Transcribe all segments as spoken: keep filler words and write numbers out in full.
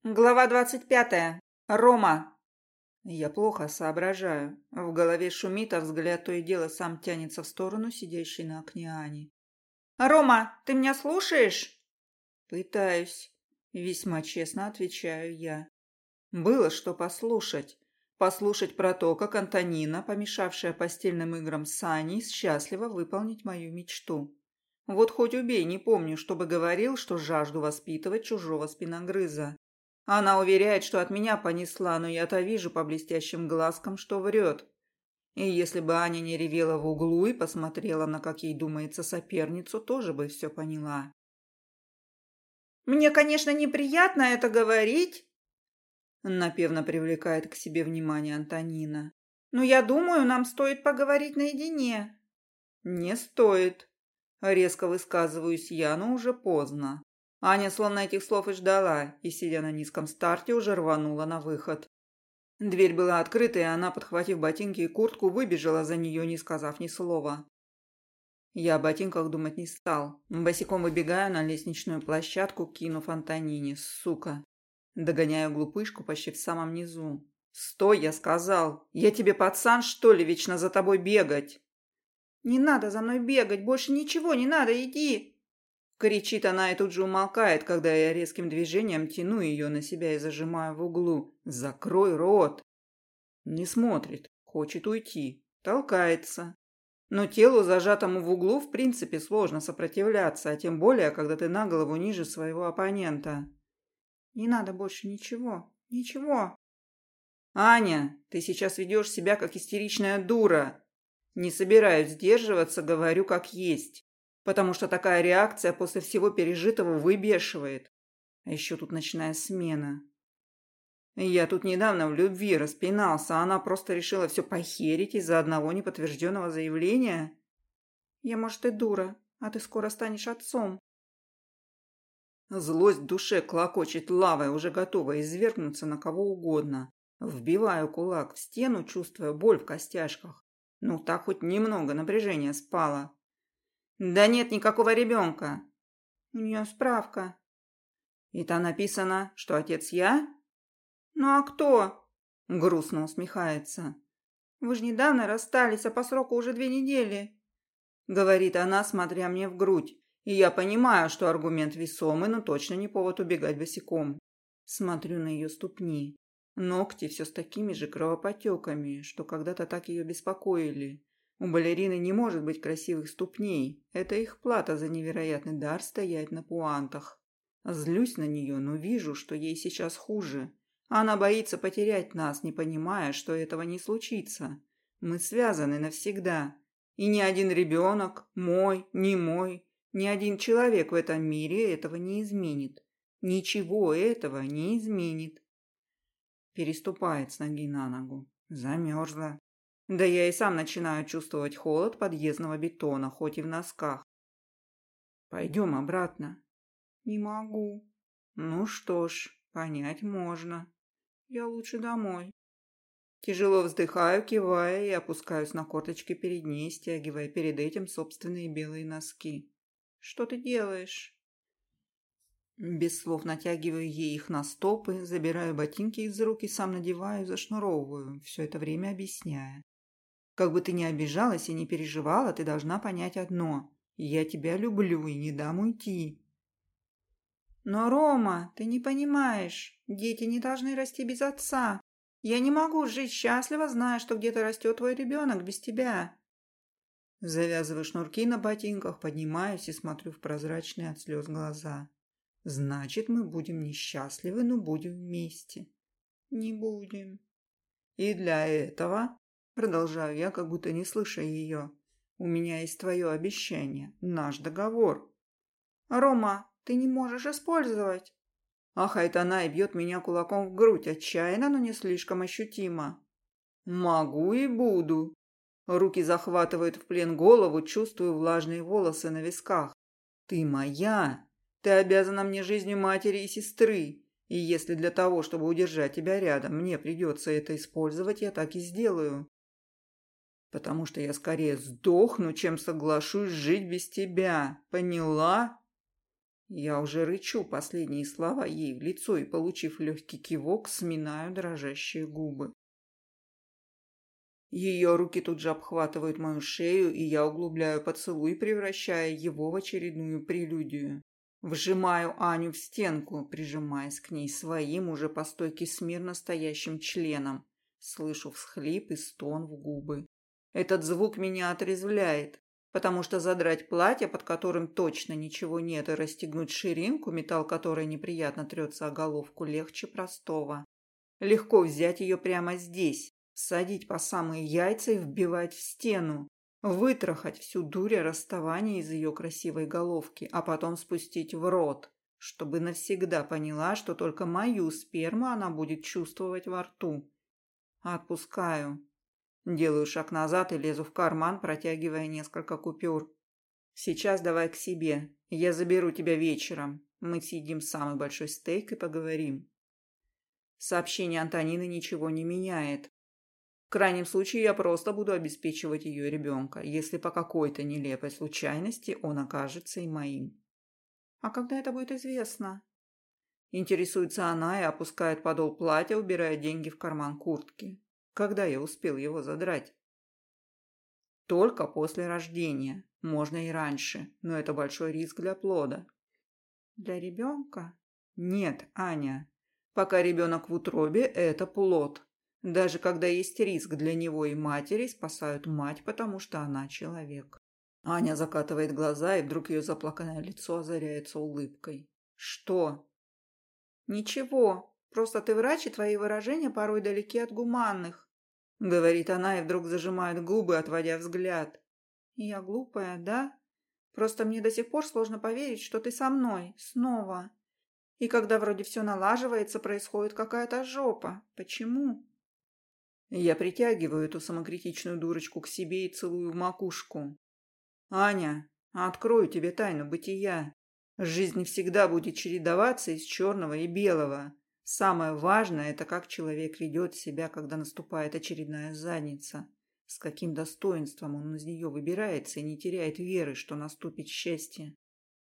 Глава двадцать пятая. Рома. Я плохо соображаю. В голове шумит, а взгляд то и дело сам тянется в сторону сидящей на окне Ани. «Рома, ты меня слушаешь?» «Пытаюсь», — весьма честно отвечаю я. Было что послушать. Послушать про то, как Антонина, помешавшая постельным играм с Аней, счастливо выполнить мою мечту. Вот хоть убей, не помню, чтобы говорил, что жажду воспитывать чужого спиногрыза. Она уверяет, что от меня понесла, но я-то вижу по блестящим глазкам, что врет. И если бы Аня не ревела в углу и посмотрела на, как ей думается, соперницу, тоже бы все поняла. «Мне, конечно, неприятно это говорить», — напевно привлекает к себе внимание Антонина. «но я думаю, нам стоит поговорить наедине». «Не стоит», — резко высказываюсь я, но уже поздно. Аня словно этих слов и ждала, и, сидя на низком старте, уже рванула на выход. Дверь была открыта, и она, подхватив ботинки и куртку, выбежала за нее, не сказав ни слова. Я о ботинках думать не стал. Босиком выбегаю на лестничную площадку, кинув Антонине. Сука. Догоняю глупышку почти в самом низу. «Стой!» — я сказал. «Я тебе пацан, что ли, вечно за тобой бегать?» «Не надо за мной бегать, больше ничего не надо, иди!» Кричит она и тут же умолкает, когда я резким движением тяну ее на себя и зажимаю в углу. «Закрой рот!» Не смотрит, хочет уйти, толкается. Но телу, зажатому в углу, в принципе сложно сопротивляться, а тем более, когда ты на голову ниже своего оппонента. «Не надо больше ничего, ничего!» «Аня, ты сейчас ведешь себя как истеричная дура!» Не собираюсь сдерживаться, говорю как есть. Потому что такая реакция после всего пережитого выбешивает. А еще тут ночная смена. Я тут недавно в любви распинался, а она просто решила все похерить из-за одного неподтвержденного заявления. «Я, может, и дура, а ты скоро станешь отцом». Злость в душе клокочет лавой, уже готова извергнуться на кого угодно. Вбиваю кулак в стену, чувствуя боль в костяшках. Ну, так хоть немного напряжения спало. «Да нет никакого ребенка». «У нее справка». «И там написано, что отец я?» «Ну а кто?» — грустно усмехается. «Вы же недавно расстались, а по сроку уже две недели», — говорит она, смотря мне в грудь. И я понимаю, что аргумент весомый, но точно не повод убегать босиком. Смотрю на ее ступни. Ногти все с такими же кровопотеками, что когда-то так ее беспокоили. У балерины не может быть красивых ступней. Это их плата за невероятный дар стоять на пуантах. Злюсь на нее, но вижу, что ей сейчас хуже. Она боится потерять нас, не понимая, что этого не случится. Мы связаны навсегда. И ни один ребенок, мой, не мой, ни один человек в этом мире этого не изменит. Ничего этого не изменит. Переступает с ноги на ногу. Замерзла. Да я и сам начинаю чувствовать холод подъездного бетона, хоть и в носках. Пойдем обратно. «Не могу». Ну что ж, понять можно. «Я лучше домой». Тяжело вздыхаю, кивая и опускаюсь на корточки перед ней, стягивая перед этим собственные белые носки. «Что ты делаешь?» Без слов натягиваю ей их на стопы, забираю ботинки из рук и сам надеваю, зашнуровываю, все это время объясняя. Как бы ты ни обижалась и не переживала, ты должна понять одно. Я тебя люблю и не дам уйти. «Но, Рома, ты не понимаешь, дети не должны расти без отца. Я не могу жить счастливо, зная, что где-то растет твой ребенок без тебя». Завязываю шнурки на ботинках, поднимаюсь и смотрю в прозрачные от слез глаза. Значит, мы будем несчастливы, но будем вместе. «Не будем». И для этого, продолжаю я, как будто не слыша ее, у меня есть твое обещание, наш договор. «Рома, ты не можешь использовать». Ахает она и бьет меня кулаком в грудь, отчаянно, но не слишком ощутимо. Могу и буду. Руки захватывают в плен голову, чувствую влажные волосы на висках. Ты моя. Ты обязана мне жизнью матери и сестры. И если для того, чтобы удержать тебя рядом, мне придется это использовать, я так и сделаю. Потому что я скорее сдохну, чем соглашусь жить без тебя. Поняла? Я уже рычу последние слова ей в лицо и, получив легкий кивок, сминаю дрожащие губы. Ее руки тут же обхватывают мою шею, и я углубляю поцелуй, превращая его в очередную прелюдию. Вжимаю Аню в стенку, прижимаясь к ней своим уже по стойке смирно стоящим членом. Слышу всхлип и стон в губы. Этот звук меня отрезвляет, потому что задрать платье, под которым точно ничего нет, и расстегнуть ширинку, металл которой неприятно трется о головку, легче простого. Легко взять ее прямо здесь, садить по самые яйца и вбивать в стену, вытрахать всю дурь расставания из ее красивой головки, а потом спустить в рот, чтобы навсегда поняла, что только мою сперму она будет чувствовать во рту. Отпускаю. Делаю шаг назад и лезу в карман, протягивая несколько купюр. Сейчас давай к себе. Я заберу тебя вечером. Мы съедим самый большой стейк и поговорим. Сообщение Антонины ничего не меняет. В крайнем случае я просто буду обеспечивать ее ребенка, если по какой-то нелепой случайности он окажется и моим. А когда это будет известно? Интересуется она и опускает подол платья, убирая деньги в карман куртки. Когда я успел его задрать? Только после рождения. Можно и раньше, но это большой риск для плода. Для ребенка? Нет, Аня. Пока ребенок в утробе, это плод. Даже когда есть риск для него и матери, спасают мать, потому что она человек. Аня закатывает глаза, и вдруг ее заплаканное лицо озаряется улыбкой. Что? Ничего. Просто ты врач, и твои выражения порой далеки от гуманных. Говорит она и вдруг зажимает губы, отводя взгляд. Я глупая, да? Просто мне до сих пор сложно поверить, что ты со мной. Снова. И когда вроде все налаживается, происходит какая-то жопа. Почему? Я притягиваю эту самокритичную дурочку к себе и целую в макушку. Аня, открою тебе тайну бытия. Жизнь всегда будет чередоваться из черного и белого. Самое важное – это как человек ведет себя, когда наступает очередная задница. С каким достоинством он из нее выбирается и не теряет веры, что наступит счастье.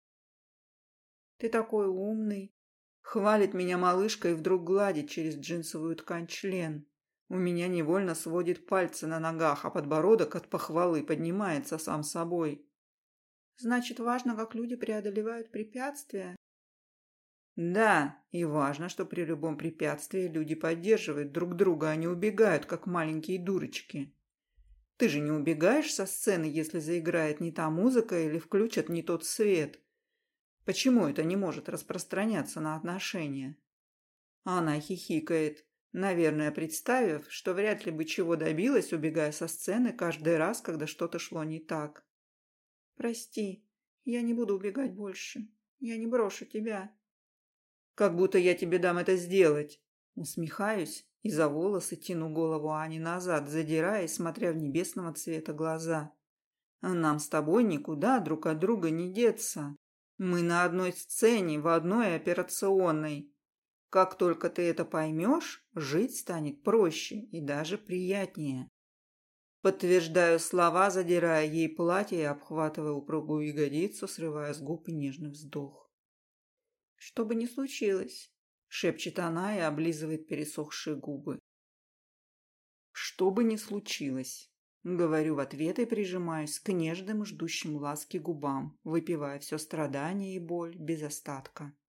Ты такой умный. Хвалит меня малышка и вдруг гладит через джинсовую ткань член. У меня невольно сводит пальцы на ногах, а подбородок от похвалы поднимается сам собой. Значит, важно, как люди преодолевают препятствия. Да, и важно, что при любом препятствии люди поддерживают друг друга, а не убегают, как маленькие дурочки. Ты же не убегаешь со сцены, если заиграет не та музыка или включат не тот свет. Почему это не может распространяться на отношения? Она хихикает, наверное, представив, что вряд ли бы чего добилась, убегая со сцены каждый раз, когда что-то шло не так. Прости, я не буду убегать больше. Я не брошу тебя. Как будто я тебе дам это сделать. Усмехаюсь и за волосы тяну голову Ани назад, задирая и смотря в небесного цвета глаза. Нам с тобой никуда друг от друга не деться. Мы на одной сцене, в одной операционной. Как только ты это поймешь, жить станет проще и даже приятнее. Подтверждаю слова, задирая ей платье и обхватывая упругую ягодицу, срывая с губ нежный вздох. Что бы ни случилось, шепчет она и облизывает пересохшие губы. Что бы ни случилось, говорю в ответ и прижимаюсь к нежным, ждущим ласки губам, выпивая все страдание и боль без остатка.